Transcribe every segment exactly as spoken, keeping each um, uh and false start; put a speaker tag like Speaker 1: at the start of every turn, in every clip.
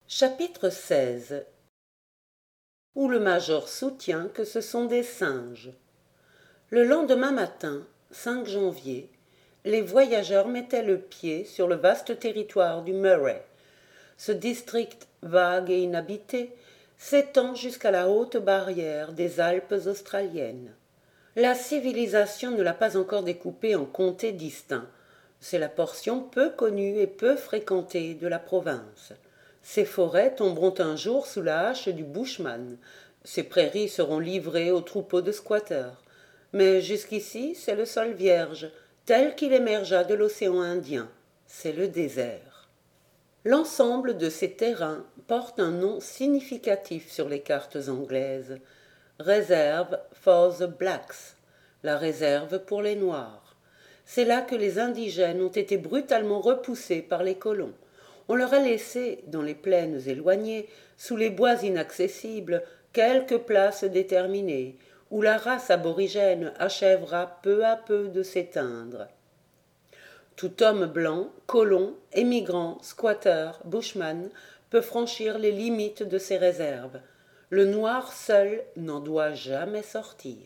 Speaker 1: Chapitre seize. Où le major soutient que ce sont des singes. Le lendemain matin, cinq janvier, les voyageurs mettaient le pied sur le vaste territoire du Murray. Ce district vague et inhabité s'étend jusqu'à la haute barrière des Alpes australiennes. La civilisation ne l'a pas encore découpé en comtés distincts. C'est la portion peu connue et peu fréquentée de la province. Ces forêts tomberont un jour sous la hache du bushman. Ces prairies seront livrées aux troupeaux de squatteurs. Mais jusqu'ici, c'est le sol vierge, tel qu'il émergea de l'océan Indien. C'est le désert. L'ensemble de ces terrains porte un nom significatif sur les cartes anglaises. Reserve for the Blacks, la réserve pour les Noirs. C'est là que les indigènes ont été brutalement repoussés par les colons. On leur a laissé, dans les plaines éloignées, sous les bois inaccessibles, quelques places déterminées, où la race aborigène achèvera peu à peu de s'éteindre. Tout homme blanc, colon, émigrant, squatteur, bushman, peut franchir les limites de ces réserves. Le noir seul n'en doit jamais sortir.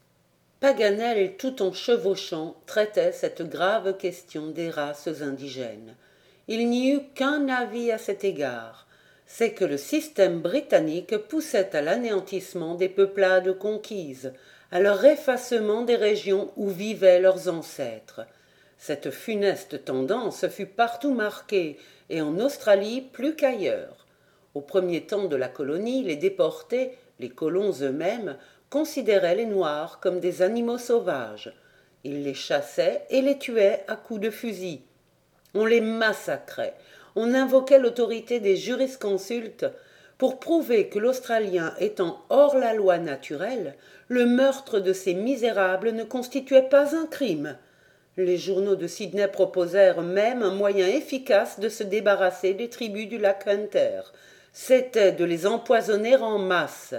Speaker 1: Paganel, tout en chevauchant, traitait cette grave question des races indigènes. Il n'y eut qu'un avis à cet égard, c'est que le système britannique poussait à l'anéantissement des peuplades conquises, à leur effacement des régions où vivaient leurs ancêtres. Cette funeste tendance fut partout marquée, et en Australie plus qu'ailleurs. Au premier temps de la colonie, les déportés, les colons eux-mêmes, considéraient les Noirs comme des animaux sauvages. Ils les chassaient et les tuaient à coups de fusil. On les massacrait. On invoquait l'autorité des jurisconsultes pour prouver que l'Australien étant hors la loi naturelle, le meurtre de ces misérables ne constituait pas un crime. Les journaux de Sydney proposèrent même un moyen efficace de se débarrasser des tribus du lac Hunter. C'était de les empoisonner en masse.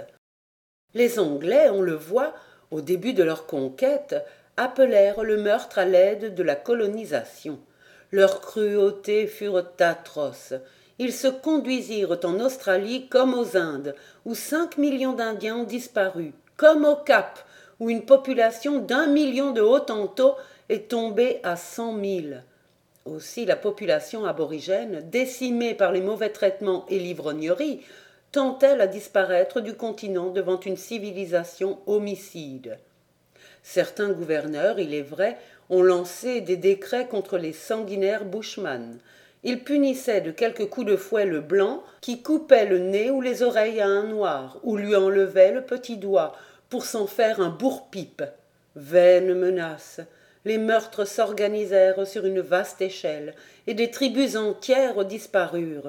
Speaker 1: Les Anglais, on le voit, au début de leur conquête, appelèrent le meurtre à l'aide de la colonisation. Leurs cruautés furent atroces. Ils se conduisirent en Australie comme aux Indes, où cinq millions d'Indiens ont disparu, comme au Cap, où une population d'un million de Hottentots est tombée à cent mille. Aussi la population aborigène, décimée par les mauvais traitements et l'ivrognerie, tend-elle à disparaître du continent devant une civilisation homicide. Certains gouverneurs, il est vrai, ont lancé des décrets contre les sanguinaires bushman. Ils punissaient de quelques coups de fouet le blanc qui coupait le nez ou les oreilles à un noir, ou lui enlevait le petit doigt pour s'en faire un bourre-pipe. Vaine menace! Les meurtres s'organisèrent sur une vaste échelle, et des tribus entières disparurent.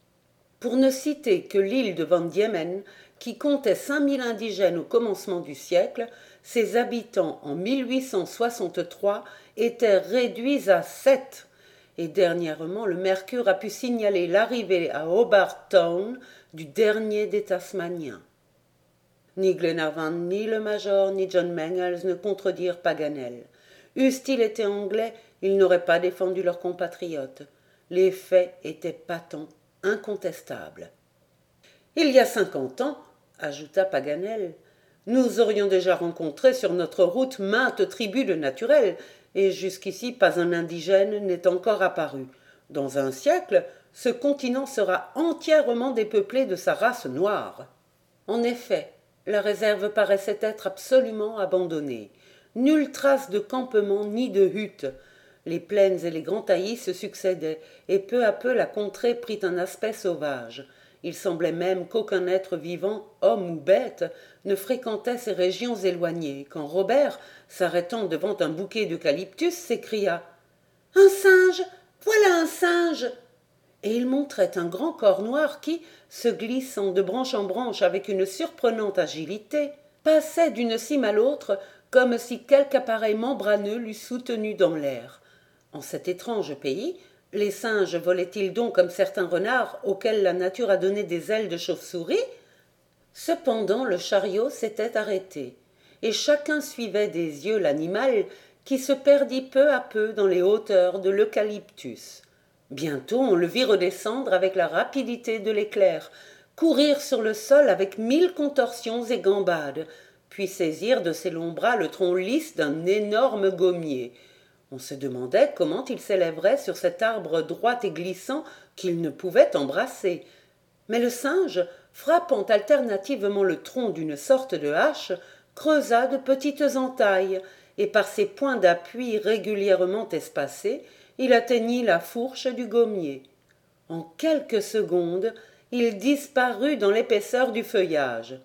Speaker 1: Pour ne citer que l'île de Van Diemen, qui comptait cinq mille indigènes au commencement du siècle, ses habitants en mille huit cent soixante-trois étaient réduits à sept, et dernièrement le Mercure a pu signaler l'arrivée à Hobart Town du dernier des Tasmaniens. Ni Glenarvan, ni le Major, ni John Mangles ne contredirent Paganel. Eussent-ils été anglais, ils n'auraient pas défendu leurs compatriotes. Les faits étaient patents, incontestables. Il y a cinquante ans, ajouta Paganel, nous aurions déjà rencontré sur notre route maintes tribus de naturels, et jusqu'ici pas un indigène n'est encore apparu. Dans un siècle, ce continent sera entièrement dépeuplé de sa race noire. En effet, la réserve paraissait être absolument abandonnée. Nulle trace de campement ni de hutte. Les plaines et les grands taillis se succédaient, et peu à peu la contrée prit un aspect sauvage. Il semblait même qu'aucun être vivant, homme ou bête, ne fréquentait ces régions éloignées, quand Robert, s'arrêtant devant un bouquet d'eucalyptus, s'écria « Un singe! Voilà un singe !» Et il montrait un grand corps noir qui, se glissant de branche en branche avec une surprenante agilité, passait d'une cime à l'autre comme si quelque appareil membraneux l'eût soutenu dans l'air. En cet étrange pays, les singes volaient-ils donc comme certains renards auxquels la nature a donné des ailes de chauve-souris? Cependant le chariot s'était arrêté, et chacun suivait des yeux l'animal qui se perdit peu à peu dans les hauteurs de l'eucalyptus. Bientôt on le vit redescendre avec la rapidité de l'éclair, courir sur le sol avec mille contorsions et gambades, puis saisir de ses longs bras le tronc lisse d'un énorme gommier. On se demandait comment il s'élèverait sur cet arbre droit et glissant qu'il ne pouvait embrasser. Mais le singe, frappant alternativement le tronc d'une sorte de hache, creusa de petites entailles, et par ses points d'appui régulièrement espacés, il atteignit la fourche du gommier. En quelques secondes, il disparut dans l'épaisseur du feuillage.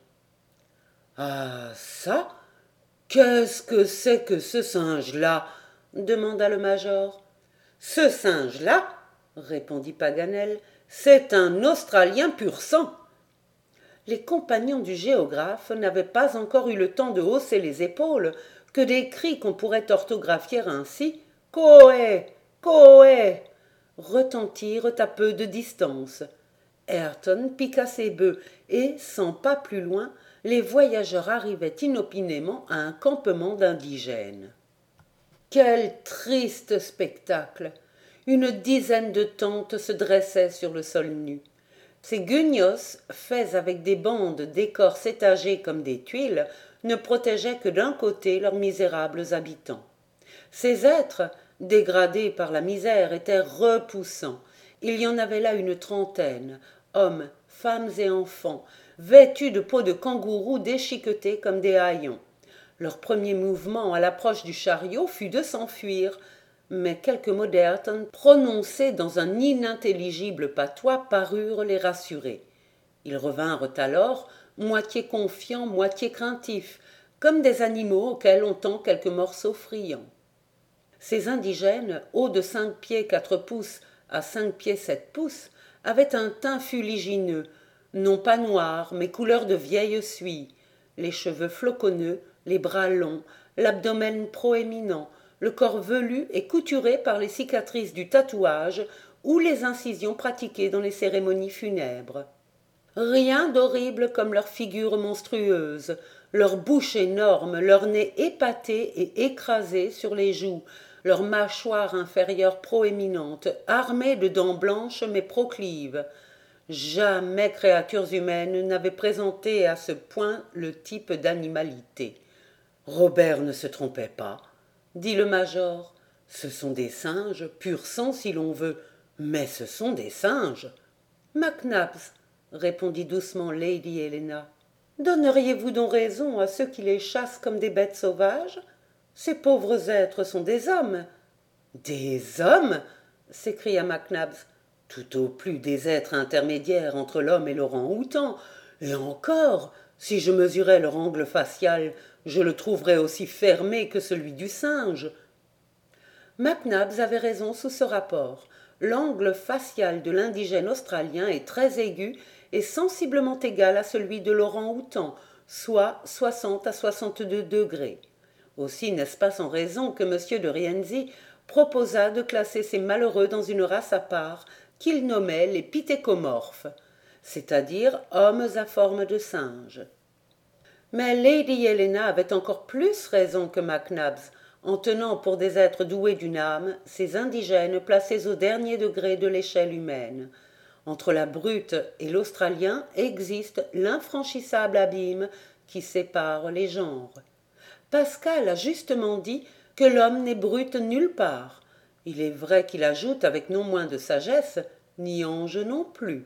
Speaker 1: « Ah ça, qu'est-ce que c'est que ce singe-là » demanda le major. « Ce singe-là, » répondit Paganel, « c'est un Australien pur sang. » Les compagnons du géographe n'avaient pas encore eu le temps de hausser les épaules que des cris qu'on pourrait orthographier ainsi « Coé, Coé » retentirent à peu de distance. Ayrton piqua ses bœufs et, cent pas plus loin, les voyageurs arrivaient inopinément à un campement d'indigènes. Quel triste spectacle! Une dizaine de tentes se dressaient sur le sol nu. Ces guignos, faits avec des bandes d'écorce étagées comme des tuiles, ne protégeaient que d'un côté leurs misérables habitants. Ces êtres, dégradés par la misère, étaient repoussants. Il y en avait là une trentaine, hommes, femmes et enfants, vêtus de peaux de kangourou déchiquetées comme des haillons. Leur premier mouvement à l'approche du chariot fut de s'enfuir, mais quelques mots d'Ayrton prononcés dans un inintelligible patois parurent les rassurer. Ils revinrent alors, moitié confiants, moitié craintifs, comme des animaux auxquels on tend quelques morceaux friands. Ces indigènes, hauts de cinq pieds quatre pouces à cinq pieds sept pouces, avaient un teint fuligineux, non pas noir, mais couleur de vieille suie, les cheveux floconneux, les bras longs, l'abdomen proéminent, le corps velu et couturé par les cicatrices du tatouage ou les incisions pratiquées dans les cérémonies funèbres. Rien d'horrible comme leur figure monstrueuse, leur bouche énorme, leur nez épaté et écrasé sur les joues, leur mâchoire inférieure proéminente, armée de dents blanches mais proclives. Jamais créatures humaines n'avaient présenté à ce point le type d'animalité. Robert ne se trompait pas, dit le major. Ce sont des singes, pur sang si l'on veut, mais ce sont des singes. Mac Nabbs, répondit doucement Lady Helena, donneriez-vous donc raison à ceux qui les chassent comme des bêtes sauvages? Ces pauvres êtres sont des hommes. Des hommes? S'écria Mac Nabbs. Tout au plus des êtres intermédiaires entre l'homme et l'orang-outan, et encore, si je mesurais leur angle facial, je le trouverais aussi fermé que celui du singe. Mac Nabbs avait raison sous ce rapport. L'angle facial de l'indigène australien est très aigu et sensiblement égal à celui de l'orang-outan, soit soixante à soixante-deux degrés. Aussi n'est-ce pas sans raison que M. de Rienzi proposa de classer ces malheureux dans une race à part qu'il nommait les pithécomorphes, c'est-à-dire hommes à forme de singe. Mais Lady Helena avait encore plus raison que Mac Nabbs, en tenant pour des êtres doués d'une âme ces indigènes placés au dernier degré de l'échelle humaine. Entre la brute et l'Australien existe l'infranchissable abîme qui sépare les genres. Pascal a justement dit que l'homme n'est brute nulle part. Il est vrai qu'il ajoute avec non moins de sagesse, ni ange non plus.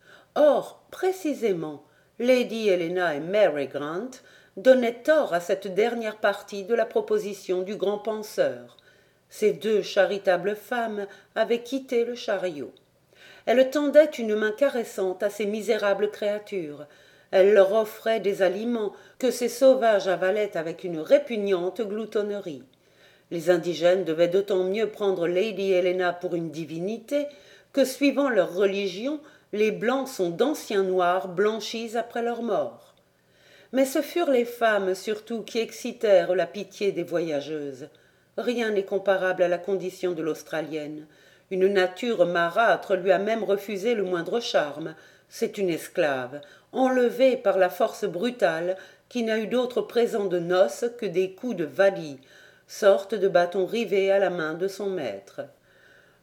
Speaker 1: Or, précisément, Lady Helena et Mary Grant donnaient tort à cette dernière partie de la proposition du grand penseur. Ces deux charitables femmes avaient quitté le chariot. Elles tendaient une main caressante à ces misérables créatures. Elles leur offraient des aliments que ces sauvages avalaient avec une répugnante gloutonnerie. Les indigènes devaient d'autant mieux prendre Lady Helena pour une divinité que, suivant leur religion, les blancs sont d'anciens noirs blanchis après leur mort. Mais ce furent les femmes surtout qui excitèrent la pitié des voyageuses. Rien n'est comparable à la condition de l'Australienne. Une nature marâtre lui a même refusé le moindre charme. C'est une esclave, enlevée par la force brutale, qui n'a eu d'autre présent de noces que des coups de valise, sorte de bâton rivé à la main de son maître.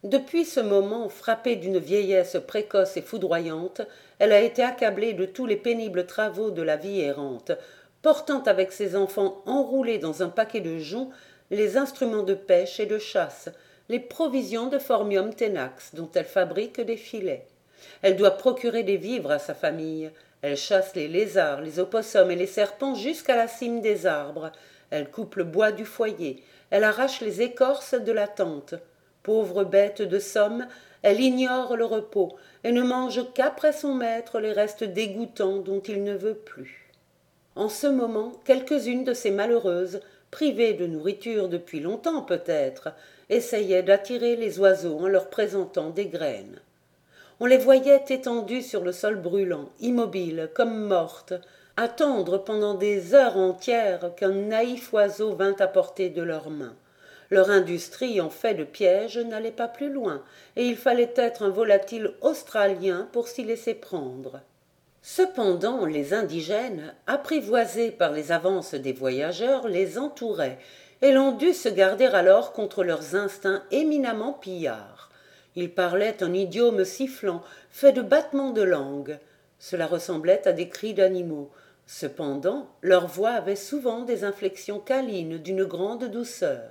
Speaker 1: Depuis ce moment, frappée d'une vieillesse précoce et foudroyante, elle a été accablée de tous les pénibles travaux de la vie errante, portant avec ses enfants enroulés dans un paquet de joncs les instruments de pêche et de chasse, les provisions de Phormium tenax dont elle fabrique des filets. Elle doit procurer des vivres à sa famille. Elle chasse les lézards, les opossums et les serpents jusqu'à la cime des arbres. Elle coupe le bois du foyer. Elle arrache les écorces de la tente. Pauvre bête de somme, elle ignore le repos et ne mange qu'après son maître les restes dégoûtants dont il ne veut plus. En ce moment, quelques-unes de ces malheureuses, privées de nourriture depuis longtemps peut-être, essayaient d'attirer les oiseaux en leur présentant des graines. On les voyait étendues sur le sol brûlant, immobiles, comme mortes, attendre pendant des heures entières qu'un naïf oiseau vînt apporter de leurs mains. Leur industrie en fait de pièges n'allait pas plus loin, et il fallait être un volatile australien pour s'y laisser prendre. Cependant, les indigènes, apprivoisés par les avances des voyageurs, les entouraient, et l'on dut se garder alors contre leurs instincts éminemment pillards. Ils parlaient un idiome sifflant, fait de battements de langue. Cela ressemblait à des cris d'animaux. Cependant, leur voix avait souvent des inflexions câlines d'une grande douceur.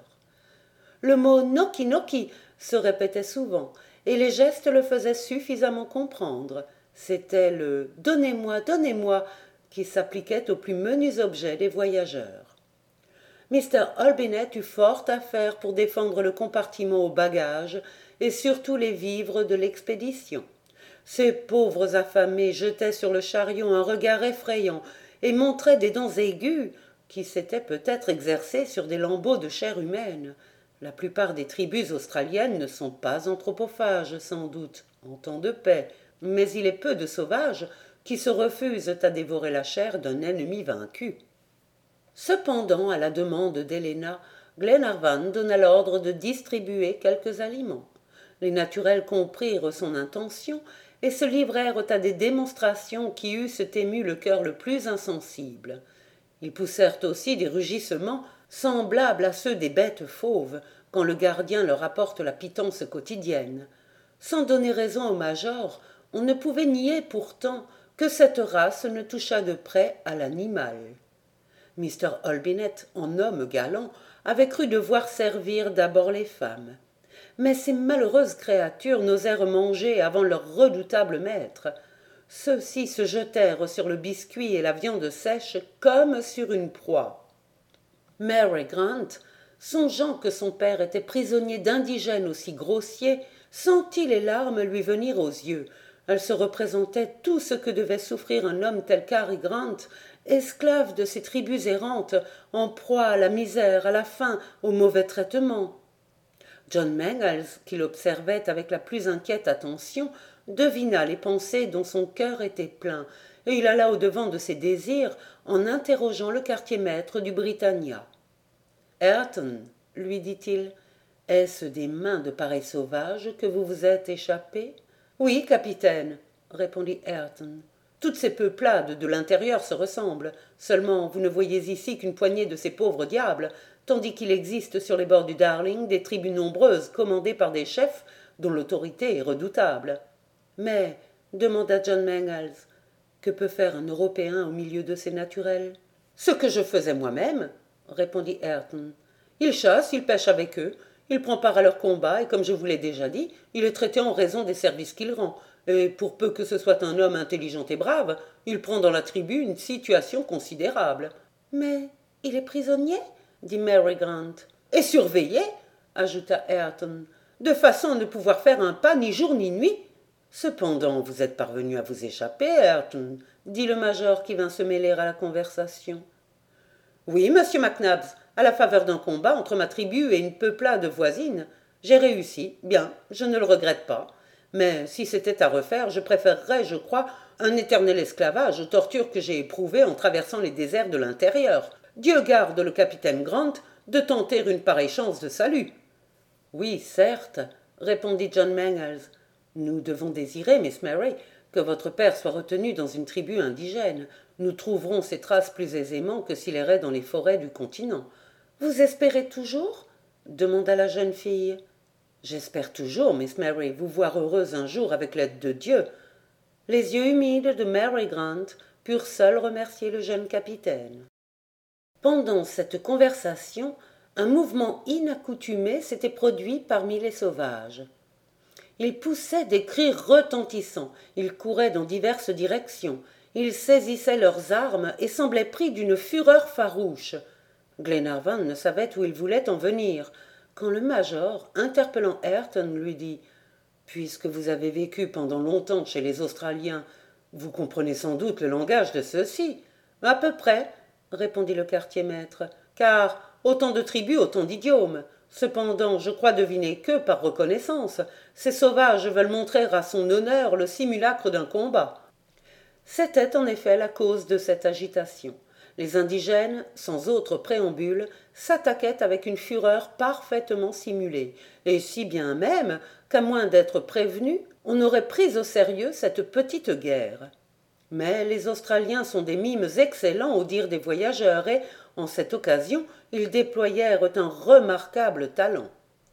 Speaker 1: Le mot « noki noki » se répétait souvent, et les gestes le faisaient suffisamment comprendre. C'était le « donnez-moi, donnez-moi » qui s'appliquait aux plus menus objets des voyageurs. Mister Olbinett eut fort à faire pour défendre le compartiment aux bagages et surtout les vivres de l'expédition. Ces pauvres affamés jetaient sur le chariot un regard effrayant et montraient des dents aiguës qui s'étaient peut-être exercées sur des lambeaux de chair humaine. La plupart des tribus australiennes ne sont pas anthropophages, sans doute, en temps de paix, mais il est peu de sauvages qui se refusent à dévorer la chair d'un ennemi vaincu. Cependant, à la demande d'Helena, Glenarvan donna l'ordre de distribuer quelques aliments. Les naturels comprirent son intention et se livrèrent à des démonstrations qui eussent ému le cœur le plus insensible. Ils poussèrent aussi des rugissements semblables à ceux des bêtes fauves quand le gardien leur apporte la pitance quotidienne. Sans donner raison au major, on ne pouvait nier pourtant que cette race ne touchât de près à l'animal. Mister Olbinett, en homme galant, avait cru devoir servir d'abord les femmes. Mais ces malheureuses créatures n'osèrent manger avant leur redoutable maître. Ceux-ci se jetèrent sur le biscuit et la viande sèche comme sur une proie. Mary Grant, songeant que son père était prisonnier d'indigènes aussi grossiers, sentit les larmes lui venir aux yeux. Elle se représentait tout ce que devait souffrir un homme tel qu'Harry Grant, esclave de ces tribus errantes, en proie à la misère, à la faim, au mauvais traitement. John Mangles, qui l'observait avec la plus inquiète attention, devina les pensées dont son cœur était plein, et il alla au-devant de ses désirs en interrogeant le quartier-maître du Britannia. « Ayrton, lui dit-il, est-ce des mains de pareils sauvages que vous vous êtes échappé ?»« Oui, capitaine, » répondit Ayrton. « Toutes ces peuplades de l'intérieur se ressemblent, seulement vous ne voyez ici qu'une poignée de ces pauvres diables, tandis qu'il existe sur les bords du Darling des tribus nombreuses commandées par des chefs dont l'autorité est redoutable. »« Mais, demanda John Mangles, que peut faire un Européen au milieu de ces naturels ?»« Ce que je faisais moi-même, » répondit Ayrton. « Il chasse, il pêche avec eux, il prend part à leurs combats, et comme je vous l'ai déjà dit, il est traité en raison des services qu'il rend, et pour peu que ce soit un homme intelligent et brave, il prend dans la tribu une situation considérable. »« Mais il est prisonnier ?» dit Mary Grant. « Et surveillé, » ajouta Ayrton, « de façon à ne pouvoir faire un pas ni jour ni nuit. »« Cependant, vous êtes parvenu à vous échapper, Ayrton, » dit le major qui vint se mêler à la conversation. « Oui, monsieur McNabbs, à la faveur d'un combat entre ma tribu et une peuplade voisine. J'ai réussi, bien, je ne le regrette pas. Mais si c'était à refaire, je préférerais, je crois, un éternel esclavage aux tortures que j'ai éprouvées en traversant les déserts de l'intérieur. Dieu garde le capitaine Grant de tenter une pareille chance de salut. »« Oui, certes, » répondit John Mangles. « Nous devons désirer, Miss Mary, que votre père soit retenu dans une tribu indigène. Nous trouverons ses traces plus aisément que s'il errait dans les forêts du continent. »« Vous espérez toujours » demanda la jeune fille. J'espère toujours, Miss Mary, vous voir heureuse un jour avec l'aide de Dieu. Les yeux humides de Mary Grant purent seuls remercier le jeune capitaine. Pendant cette conversation, un mouvement inaccoutumé s'était produit parmi les sauvages. Ils poussaient des cris retentissants, ils couraient dans diverses directions, ils saisissaient leurs armes et semblaient pris d'une fureur farouche. Glenarvan ne savait où il voulait en venir, quand le major, interpellant Ayrton, lui dit « Puisque vous avez vécu pendant longtemps chez les Australiens, vous comprenez sans doute le langage de ceux-ci. »« À peu près, » répondit le quartier-maître, « car autant de tribus, autant d'idiomes. Cependant, je crois deviner que, par reconnaissance, ces sauvages veulent montrer à son honneur le simulacre d'un combat. » C'était en effet la cause de cette agitation. Les indigènes, sans autre préambule, s'attaquaient avec une fureur parfaitement simulée, et si bien même qu'à moins d'être prévenus, on aurait pris au sérieux cette petite guerre. Mais les Australiens sont des mimes excellents au dire des voyageurs, et, en cette occasion, ils déployèrent un remarquable talent.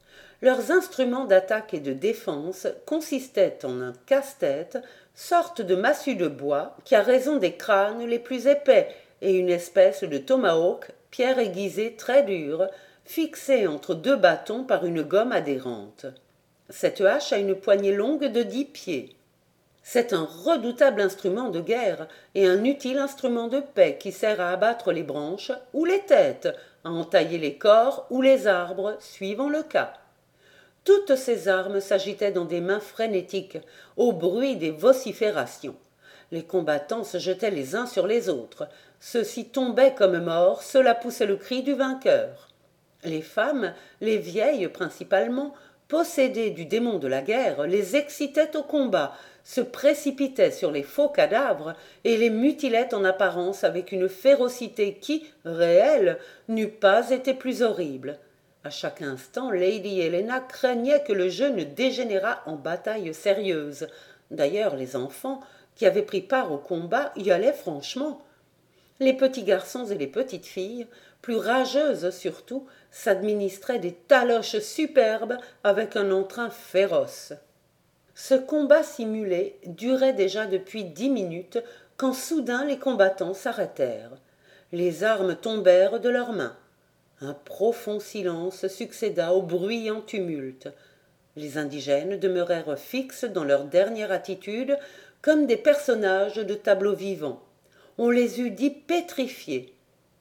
Speaker 1: Leurs instruments d'attaque et de défense consistaient en un casse-tête, sorte de massue de bois qui a raison des crânes les plus épais, et une espèce de tomahawk, pierre aiguisée très dure, fixée entre deux bâtons par une gomme adhérente. Cette hache a une poignée longue de dix pieds. C'est un redoutable instrument de guerre et un utile instrument de paix qui sert à abattre les branches ou les têtes, à entailler les corps ou les arbres, suivant le cas. Toutes ces armes s'agitaient dans des mains frénétiques, au bruit des vociférations. Les combattants se jetaient les uns sur les autres. Ceux-ci tombaient comme morts, cela poussait le cri du vainqueur. Les femmes, les vieilles principalement, possédées du démon de la guerre, les excitaient au combat, se précipitaient sur les faux cadavres et les mutilaient en apparence avec une férocité qui, réelle, n'eût pas été plus horrible. À chaque instant, Lady Helena craignait que le jeu ne dégénérât en bataille sérieuse. D'ailleurs, les enfants, qui avaient pris part au combat, y allaient franchement. Les petits garçons et les petites filles, plus rageuses surtout, s'administraient des taloches superbes avec un entrain féroce. Ce combat simulé durait déjà depuis dix minutes, quand soudain les combattants s'arrêtèrent. Les armes tombèrent de leurs mains. Un profond silence succéda au bruyant tumulte. Les indigènes demeurèrent fixes dans leur dernière attitude, comme des personnages de tableaux vivants. On les eût dit pétrifiés.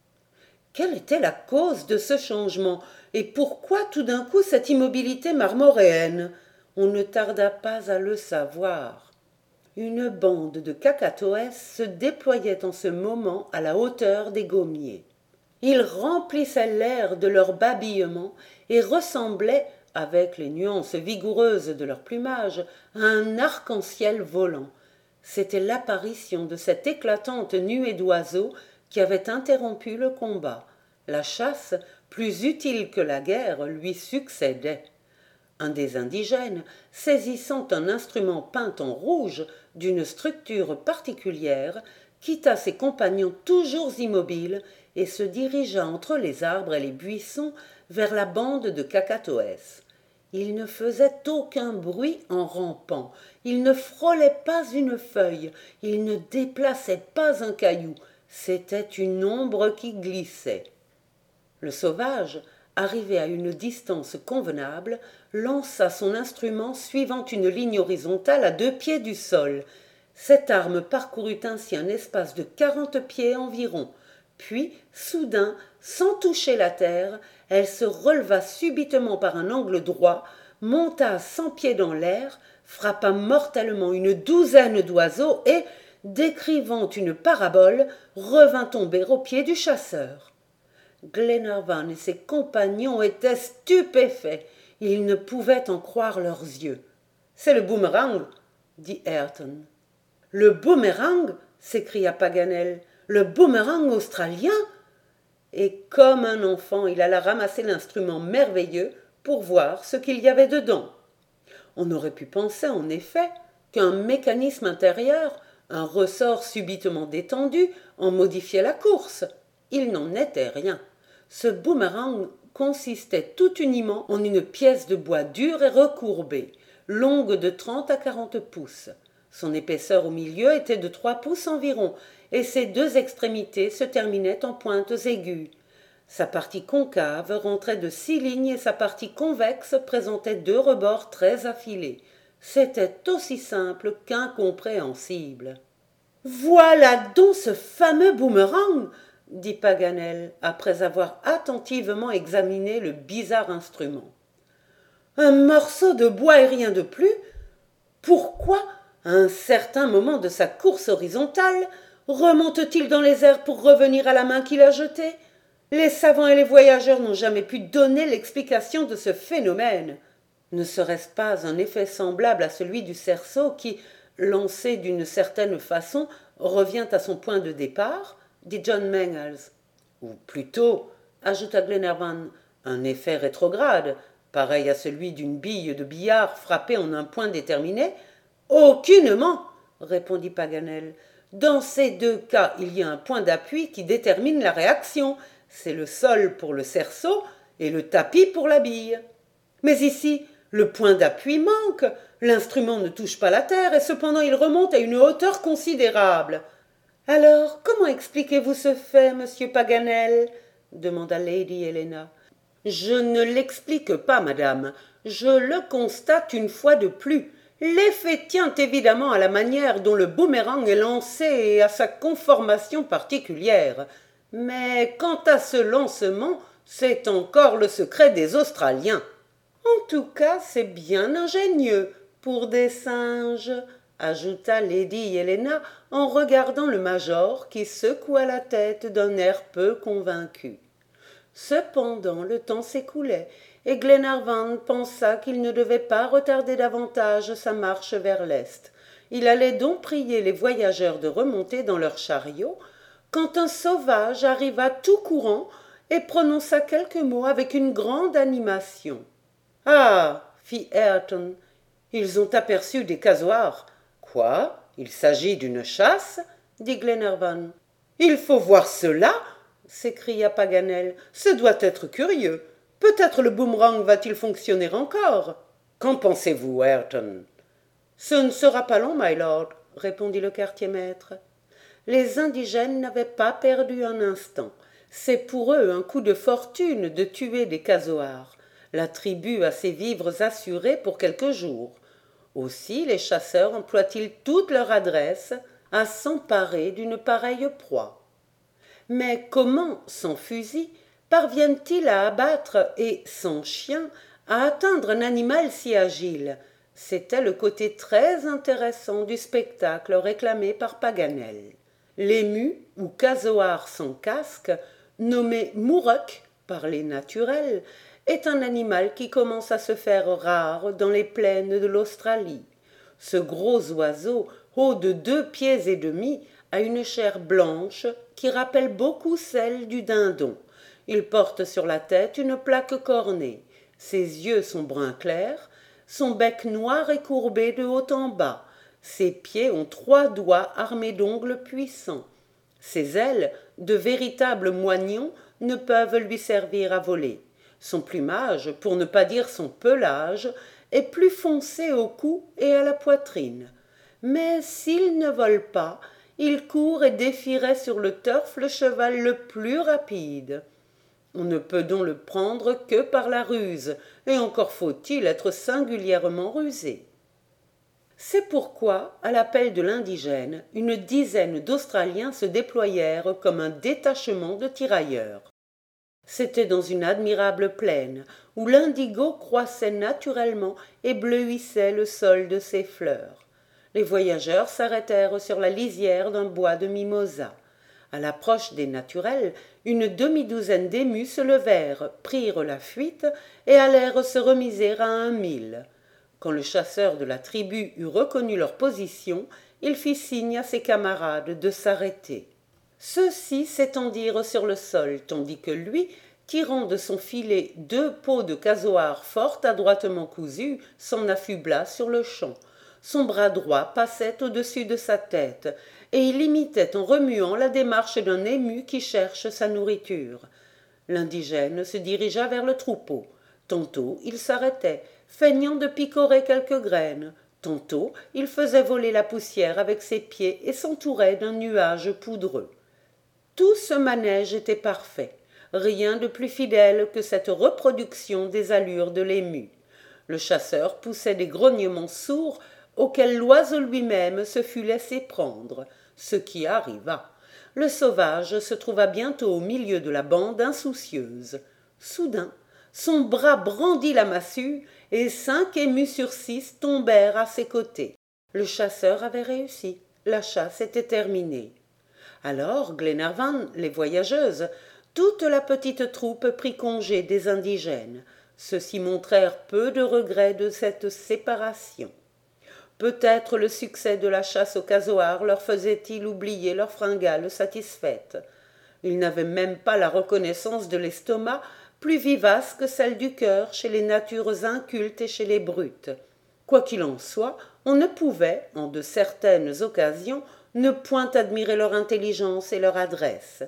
Speaker 1: Quelle était la cause de ce changement, et pourquoi tout d'un coup cette immobilité marmoréenne? On ne tarda pas à le savoir. Une bande de cacatoès se déployait en ce moment à la hauteur des gommiers. Ils remplissaient l'air de leur babillement et ressemblaient, avec les nuances vigoureuses de leur plumage, à un arc-en-ciel volant. C'était l'apparition de cette éclatante nuée d'oiseaux qui avait interrompu le combat. La chasse, plus utile que la guerre, lui succédait. Un des indigènes, saisissant un instrument peint en rouge d'une structure particulière, quitta ses compagnons toujours immobiles et se dirigea entre les arbres et les buissons vers la bande de cacatoès. Il ne faisait aucun bruit en rampant, il ne frôlait pas une feuille, il ne déplaçait pas un caillou, c'était une ombre qui glissait. Le sauvage, arrivé à une distance convenable, lança son instrument suivant une ligne horizontale à deux pieds du sol. Cette arme parcourut ainsi un espace de quarante pieds environ. Puis, soudain, sans toucher la terre, elle se releva subitement par un angle droit, monta à cent pieds dans l'air, frappa mortellement une douzaine d'oiseaux et, décrivant une parabole, revint tomber aux pieds du chasseur. Glenarvan et ses compagnons étaient stupéfaits. Ils ne pouvaient en croire leurs yeux. « C'est le boomerang !» dit Ayrton. « Le boomerang !» s'écria Paganel. « Le boomerang australien !» Et comme un enfant, il alla ramasser l'instrument merveilleux pour voir ce qu'il y avait dedans. On aurait pu penser, en effet, qu'un mécanisme intérieur, un ressort subitement détendu, en modifiait la course. Il n'en était rien. Ce boomerang consistait tout uniment en une pièce de bois dur et recourbée, longue de trente à quarante pouces. Son épaisseur au milieu était de trois pouces environ, et ses deux extrémités se terminaient en pointes aiguës. Sa partie concave rentrait de six lignes et sa partie convexe présentait deux rebords très affilés. C'était aussi simple qu'incompréhensible. « Voilà donc ce fameux boomerang !» dit Paganel, après avoir attentivement examiné le bizarre instrument. « Un morceau de bois et rien de plus ? Pourquoi, à un certain moment de sa course horizontale, remonte-t-il dans les airs pour revenir à la main qui l'a jeté ? Les savants et les voyageurs n'ont jamais pu donner l'explication de ce phénomène. Ne serait-ce pas un effet semblable à celui du cerceau qui, lancé d'une certaine façon, revient à son point de départ ? Dit John Mangles. Ou plutôt, ajouta Glenarvan, un effet rétrograde, pareil à celui d'une bille de billard frappée en un point déterminé ? Aucunement, répondit Paganel. Dans ces deux cas, il y a un point d'appui qui détermine la réaction. C'est le sol pour le cerceau et le tapis pour la bille. Mais ici, le point d'appui manque. L'instrument ne touche pas la terre et cependant il remonte à une hauteur considérable. Alors, comment expliquez-vous ce fait, monsieur Paganel ? demanda Lady Helena. Je ne l'explique pas, madame. Je le constate une fois de plus. L'effet tient évidemment à la manière dont le boomerang est lancé et à sa conformation particulière. Mais quant à ce lancement, c'est encore le secret des Australiens. En tout cas, c'est bien ingénieux pour des singes, ajouta Lady Helena en regardant le major qui secoua la tête d'un air peu convaincu. Cependant, le temps s'écoulait et Glenarvan pensa qu'il ne devait pas retarder davantage sa marche vers l'est. Il allait donc prier les voyageurs de remonter dans leur chariot, quand un sauvage arriva tout courant et prononça quelques mots avec une grande animation. « Ah !» fit Ayrton, « ils ont aperçu des casoars. »« Quoi ? Il s'agit d'une chasse ?» dit Glenarvan. « Il faut voir cela !» s'écria Paganel. « Ce doit être curieux. Peut-être le boomerang va-t-il fonctionner encore. Qu'en pensez-vous, Ayrton ?»« Ce ne sera pas long, my lord, » répondit le quartier-maître. Les indigènes n'avaient pas perdu un instant. C'est pour eux un coup de fortune de tuer des casoars. La tribu a ses vivres assurés pour quelques jours. Aussi les chasseurs emploient-ils toute leur adresse à s'emparer d'une pareille proie. Mais comment, sans fusil, parviennent-ils à abattre et, sans chien, à atteindre un animal si agile ? C'était le côté très intéressant du spectacle réclamé par Paganel. L'ému, ou casoar sans casque, nommé mouroc par les naturels, est un animal qui commence à se faire rare dans les plaines de l'Australie. Ce gros oiseau, haut de deux pieds et demi, a une chair blanche qui rappelle beaucoup celle du dindon. Il porte sur la tête une plaque cornée. Ses yeux sont brun clair, son bec noir et courbé de haut en bas. Ses pieds ont trois doigts armés d'ongles puissants. Ses ailes, de véritables moignons, ne peuvent lui servir à voler. Son plumage, pour ne pas dire son pelage, est plus foncé au cou et à la poitrine. Mais s'il ne vole pas, il court et défierait sur le turf le cheval le plus rapide. On ne peut donc le prendre que par la ruse, et encore faut-il être singulièrement rusé. C'est pourquoi, à l'appel de l'indigène, une dizaine d'Australiens se déployèrent comme un détachement de tirailleurs. C'était dans une admirable plaine, où l'indigo croissait naturellement et bleuissait le sol de ses fleurs. Les voyageurs s'arrêtèrent sur la lisière d'un bois de mimosa. À l'approche des naturels, une demi-douzaine d'émus se levèrent, prirent la fuite et allèrent se remiser à un mille. Quand le chasseur de la tribu eut reconnu leur position, il fit signe à ses camarades de s'arrêter. Ceux-ci s'étendirent sur le sol, tandis que lui, tirant de son filet deux peaux de casoar fort adroitement cousues, s'en affubla sur le champ. Son bras droit passait au-dessus de sa tête, et il imitait en remuant la démarche d'un ému qui cherche sa nourriture. L'indigène se dirigea vers le troupeau. Tantôt il s'arrêtait, feignant de picorer quelques graines. Tantôt il faisait voler la poussière avec ses pieds et s'entourait d'un nuage poudreux. Tout ce manège était parfait, rien de plus fidèle que cette reproduction des allures de l'ému. Le chasseur poussait des grognements sourds auxquels l'oiseau lui-même se fût laissé prendre, ce qui arriva. Le sauvage se trouva bientôt au milieu de la bande insoucieuse. Soudain, son bras brandit la massue et cinq émus sur six tombèrent à ses côtés. Le chasseur avait réussi, la chasse était terminée. Alors Glenarvan, les voyageuses, toute la petite troupe prit congé des indigènes. Ceux-ci montrèrent peu de regret de cette séparation. Peut-être le succès de la chasse au casoar leur faisait-il oublier leurs fringales satisfaites. Ils n'avaient même pas la reconnaissance de l'estomac, plus vivace que celle du cœur chez les natures incultes et chez les brutes. Quoi qu'il en soit, on ne pouvait, en de certaines occasions, ne point admirer leur intelligence et leur adresse.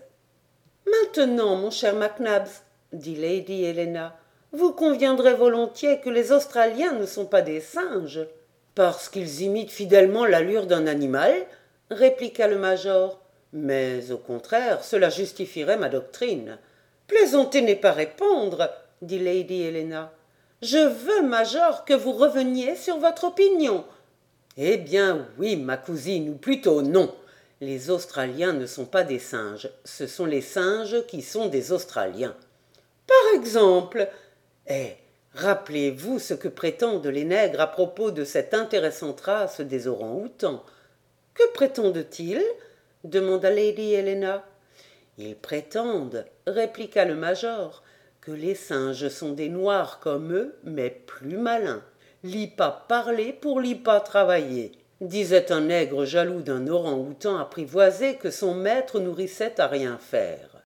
Speaker 1: « Maintenant, mon cher Mac Nabbs, dit Lady Helena, vous conviendrez volontiers que les Australiens ne sont pas des singes. »« Parce qu'ils imitent fidèlement l'allure d'un animal, répliqua le major. Mais au contraire, cela justifierait ma doctrine. »« Plaisanter n'est pas répondre, dit Lady Helena. Je veux, major, que vous reveniez sur votre opinion. »« Eh bien oui, ma cousine, ou plutôt non. Les Australiens ne sont pas des singes, ce sont les singes qui sont des Australiens. »« Par exemple, eh, rappelez-vous ce que prétendent les nègres à propos de cette intéressante race des orang-outans. »« Que prétendent-ils » demanda Lady Helena. « Ils prétendent, répliqua le major, que les singes sont des noirs comme eux, mais plus malins. Lis pas parler pour lis pas travailler, disait un nègre jaloux d'un orang-outan apprivoisé que son maître nourrissait à rien faire.